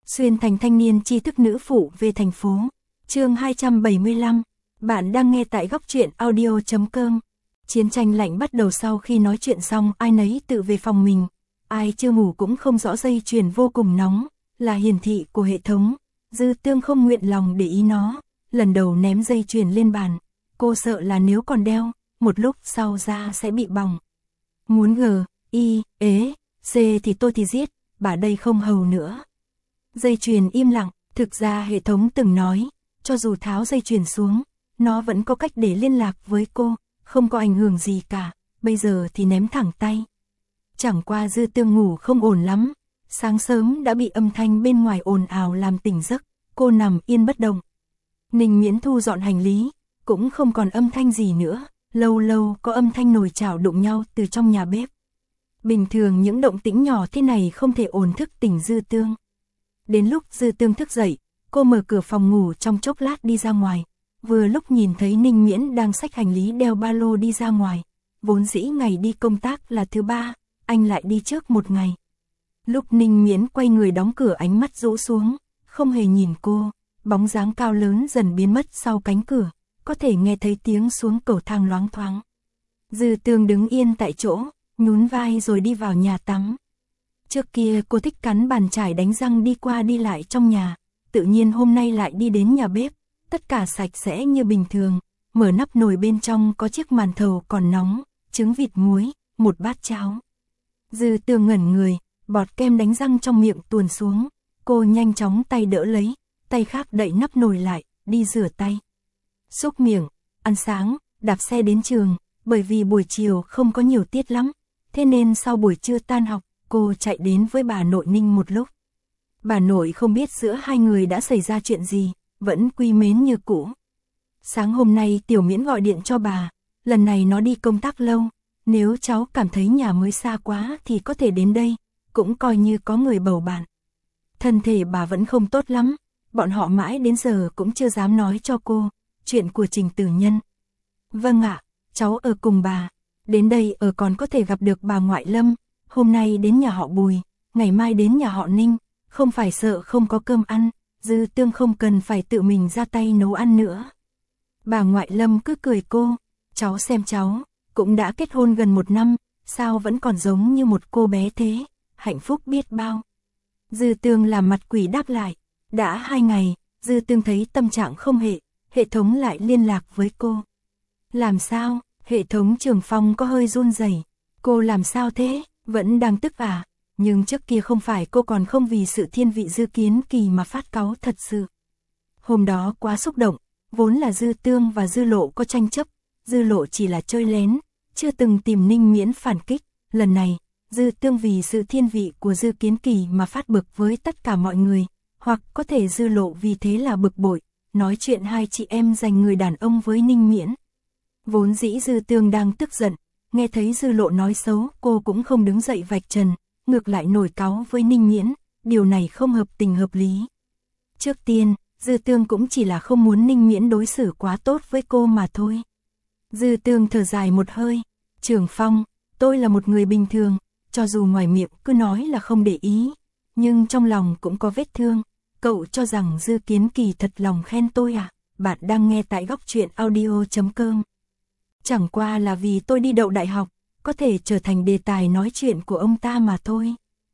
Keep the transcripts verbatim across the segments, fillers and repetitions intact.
Xuyên thành thanh niên tri thức nữ phụ về thành phố. Chương hai trăm bảy mươi lăm. Bạn đang nghe tại góc truyện audio chấm com. Chiến tranh lạnh bắt đầu sau khi nói chuyện xong, ai nấy tự về phòng mình. Ai chưa ngủ cũng không rõ dây chuyền vô cùng nóng, là hiển thị của hệ thống. Dư Tương không nguyện lòng để ý nó, lần đầu ném dây chuyền lên bàn. Cô sợ là nếu còn đeo, một lúc sau da sẽ bị bỏng. Muốn G, I, ế, C thì tôi thì giết, bà đây không hầu nữa. Dây chuyền im lặng, thực ra hệ thống từng nói, cho dù tháo dây chuyền xuống, nó vẫn có cách để liên lạc với cô, không có ảnh hưởng gì cả, bây giờ thì ném thẳng tay. Chẳng qua Dư Tương ngủ không ổn lắm, sáng sớm đã bị âm thanh bên ngoài ồn ào làm tỉnh giấc, cô nằm yên bất động. Ninh Miễn thu dọn hành lý, cũng không còn âm thanh gì nữa, lâu lâu có âm thanh nồi chảo đụng nhau từ trong nhà bếp. Bình thường những động tĩnh nhỏ thế này không thể ồn thức tỉnh Dư Tương. Đến lúc Dư Tương thức dậy, cô mở cửa phòng ngủ trong chốc lát đi ra ngoài, vừa lúc nhìn thấy Ninh Miễn đang xách hành lý đeo ba lô đi ra ngoài. Vốn dĩ ngày đi công tác là thứ ba, anh lại đi trước một ngày. Lúc Ninh Miễn quay người đóng cửa, ánh mắt rũ xuống, không hề nhìn cô, bóng dáng cao lớn dần biến mất sau cánh cửa, có thể nghe thấy tiếng xuống cầu thang loáng thoáng. Dư Tương đứng yên tại chỗ, nhún vai rồi đi vào nhà tắm. Trước kia cô thích cắn bàn chải đánh răng đi qua đi lại trong nhà, tự nhiên hôm nay lại đi đến nhà bếp, tất cả sạch sẽ như bình thường, mở nắp nồi bên trong có chiếc màn thầu còn nóng, trứng vịt muối, một bát cháo. Dư Tương ngẩn người, bọt kem đánh răng trong miệng tuồn xuống, cô nhanh chóng tay đỡ lấy, tay khác đậy nắp nồi lại, đi rửa tay. Xúc miệng, ăn sáng, đạp xe đến trường, bởi vì buổi chiều không có nhiều tiết lắm, thế nên sau buổi trưa tan học, cô chạy đến với bà nội Ninh một lúc. Bà nội không biết giữa hai người đã xảy ra chuyện gì, vẫn quý mến như cũ. Sáng hôm nay Tiểu Miễn gọi điện cho bà, lần này nó đi công tác lâu, nếu cháu cảm thấy nhà mới xa quá thì có thể đến đây, cũng coi như có người bầu bạn. Thân thể bà vẫn không tốt lắm, bọn họ mãi đến giờ cũng chưa dám nói cho cô chuyện của Trình Tử Nhân. Vâng ạ, cháu ở cùng bà, đến đây ở còn có thể gặp được bà ngoại Lâm, hôm nay đến nhà họ Bùi, ngày mai đến nhà họ Ninh, không phải sợ không có cơm ăn, Dư Tương không cần phải tự mình ra tay nấu ăn nữa. Bà ngoại Lâm cứ cười cô, cháu xem cháu, cũng đã kết hôn gần một năm, sao vẫn còn giống như một cô bé thế, hạnh phúc biết bao. Dư Tương làm mặt quỷ đáp lại, đã hai ngày, Dư Tương thấy tâm trạng không hệ, hệ thống lại liên lạc với cô. Làm sao, hệ thống Trường Phong có hơi run rẩy. Cô làm sao thế, vẫn đang tức à, nhưng trước kia không phải cô còn không vì sự thiên vị Dư Kiến Kỳ mà phát cáu thật sự. Hôm đó quá xúc động, vốn là Dư Tương và Dư Lộ có tranh chấp, Dư Lộ chỉ là chơi lén, chưa từng tìm Ninh Miễn phản kích, lần này, Dư Tương vì sự thiên vị của Dư Kiến Kỳ mà phát bực với tất cả mọi người, hoặc có thể Dư Lộ vì thế là bực bội, nói chuyện hai chị em giành người đàn ông với Ninh Miễn. Vốn dĩ Dư Tương đang tức giận, nghe thấy Dư Lộ nói xấu, cô cũng không đứng dậy vạch trần, ngược lại nổi cáu với Ninh Miễn, điều này không hợp tình hợp lý. Trước tiên, Dư Tương cũng chỉ là không muốn Ninh Miễn đối xử quá tốt với cô mà thôi. Dư Tương thở dài một hơi, Trường Phong, tôi là một người bình thường, cho dù ngoài miệng cứ nói là không để ý, nhưng trong lòng cũng có vết thương. Cậu cho rằng Dư Kiến Kỳ thật lòng khen tôi à? Bạn đang nghe tại góc truyện audio chấm com. Chẳng qua là vì tôi đi đậu đại học, có thể trở thành đề tài nói chuyện của ông ta mà thôi.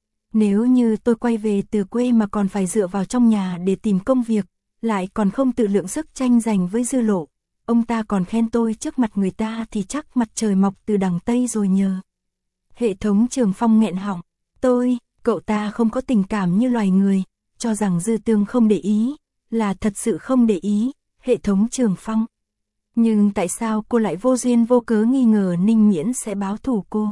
Nếu như tôi quay về từ quê mà còn phải dựa vào trong nhà để tìm công việc, lại còn không tự lượng sức tranh giành với Dư Lộ, ông ta còn khen tôi trước mặt người ta thì chắc mặt trời mọc từ đằng Tây rồi nhờ. Hệ thống Trường Phong nghẹn họng, tôi, cậu ta không có tình cảm như loài người, cho rằng Dư Tương không để ý, là thật sự không để ý, hệ thống Trường Phong. Nhưng tại sao cô lại vô duyên vô cớ nghi ngờ Ninh Miễn sẽ báo thù cô?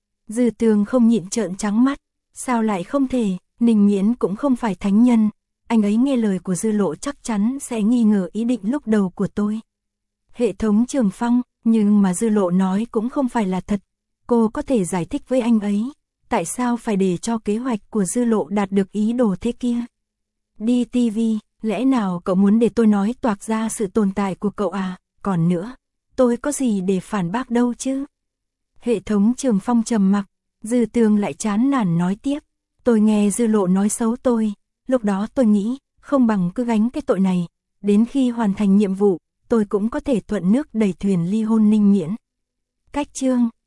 Dư Tương không nhịn trợn trắng mắt, sao lại không thể, Ninh Miễn cũng không phải thánh nhân, anh ấy nghe lời của Dư Lộ chắc chắn sẽ nghi ngờ ý định lúc đầu của tôi. Hệ thống Trường Phong, nhưng mà Dư Lộ nói cũng không phải là thật, cô có thể giải thích với anh ấy, tại sao phải để cho kế hoạch của Dư Lộ đạt được ý đồ thế kia? Đi ti vi, lẽ nào cậu muốn để tôi nói toạc ra sự tồn tại của cậu à? Còn nữa, tôi có gì để phản bác đâu chứ? Hệ thống Trường Phong trầm mặc, Dư Tương lại chán nản nói tiếp, tôi nghe Dư Lộ nói xấu tôi, Lúc đó tôi nghĩ, không bằng cứ gánh cái tội này, đến khi hoàn thành nhiệm vụ, tôi cũng có thể thuận nước đẩy thuyền ly hôn Ninh Miễn. Cách chương